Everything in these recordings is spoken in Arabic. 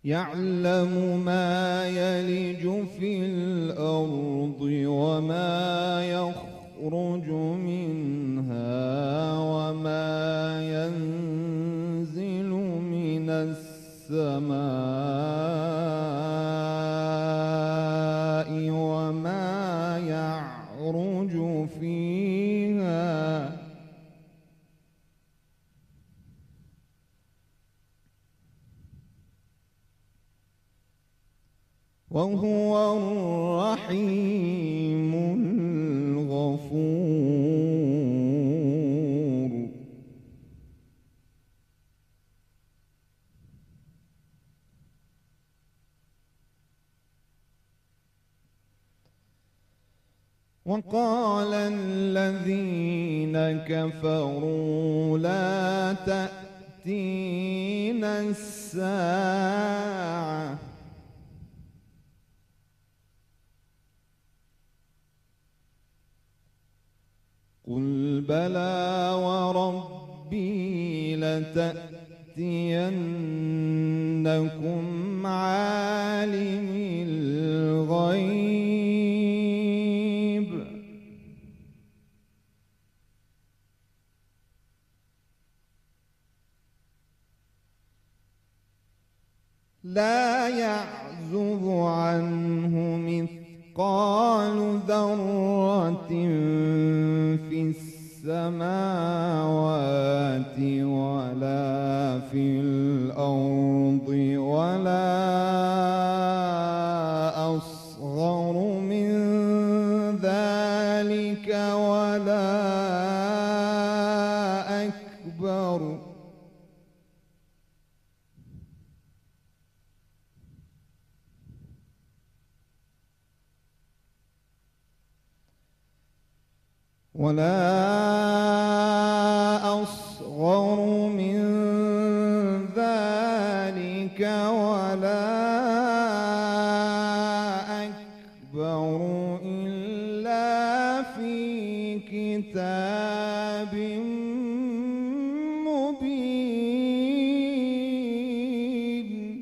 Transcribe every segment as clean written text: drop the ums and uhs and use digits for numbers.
يعلم ما يلج في الأرض وما يخرج منها وما ينزل من السماء وما يعرج فيها وهو الرحيم الغفور. وقال الذين كفروا لا تأتينا الساعة قل بلى وربي لتأتينكم عالم الغيب لا يعزب عنه مثقال ذرة في السماوات ولا في الأرض ولا أصغر من ذلك ولا أكبر من ذلك ولا أكبر إلا في كتاب مبين.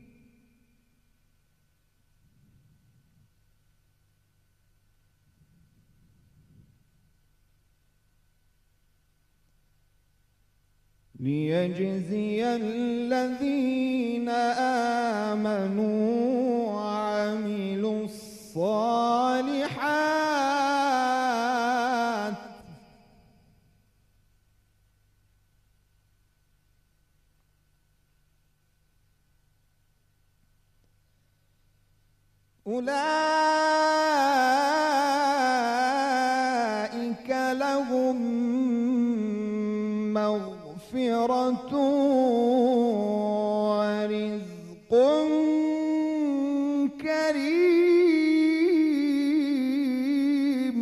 ليجزي الذين آمنوا وعملوا الصالحات أولئك لهم مغفرة ورزق كريم.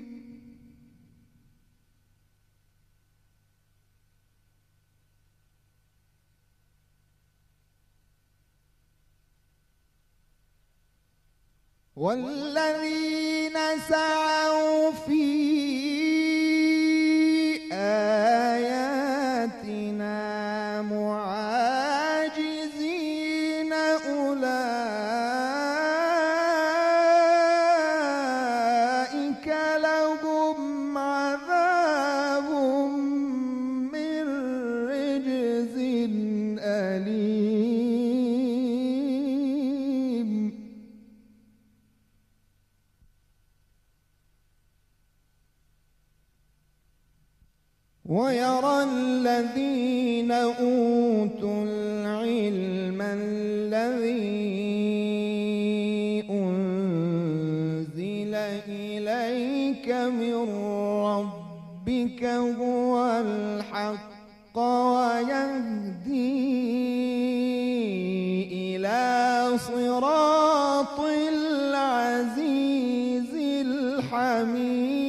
والذين سعوا في آياتنا معاجزين أولئك لهم عذاب من رجز أليم. ويرى الذين أوتوا العلم الذي أنزل إليك من ربك هو الحق ويهدي إلى صراط العزيز الحميد.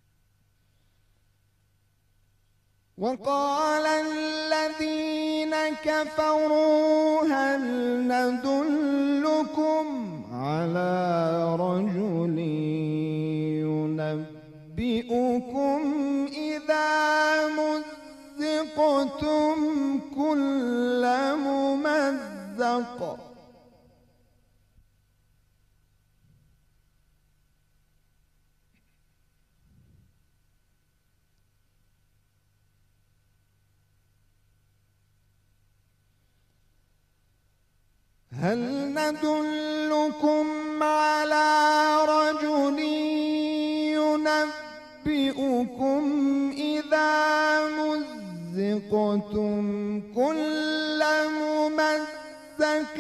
وقال الذين كفروا هل ندلكم على رجل ينبئكم إذا مزقتم كل ممزق هل ندلكم على رجل ينبئكم إذا مزقتم كل ممزق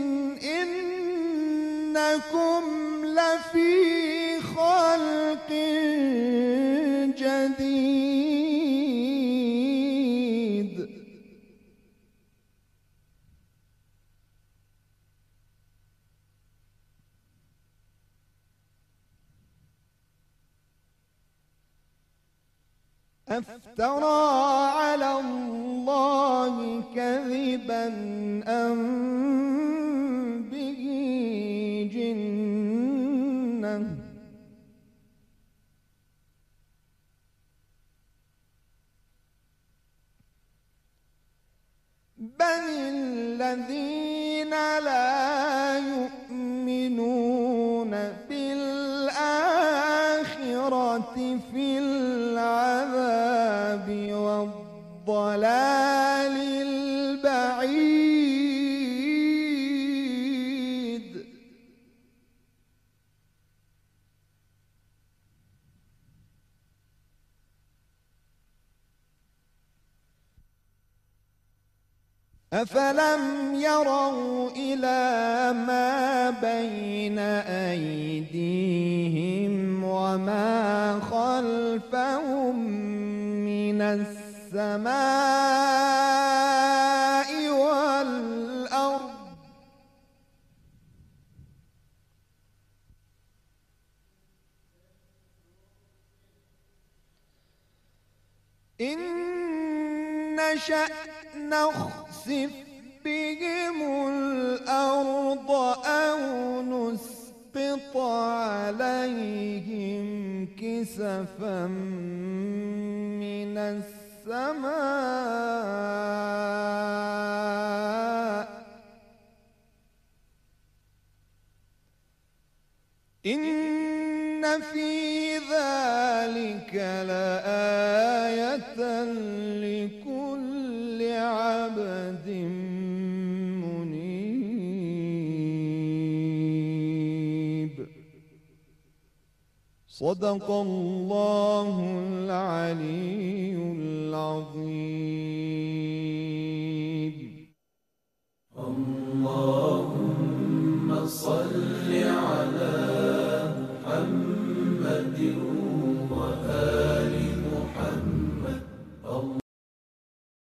إنكم لفي خلق جديد أفترى على الله كذبا أم به جنة بل الذين لا يؤمنون بالآخرة في العذاب والضلال البعيد أفلم يروا إلى ما بين أيديهم وما خلفهم من السماء والأرض إن نشأ نخسف بهم الأرض أو نسقط عليهم كسفا من السماء إن في ذلك لآية لكل عبد منيب صدق الله العلي العظيم. اللهم صل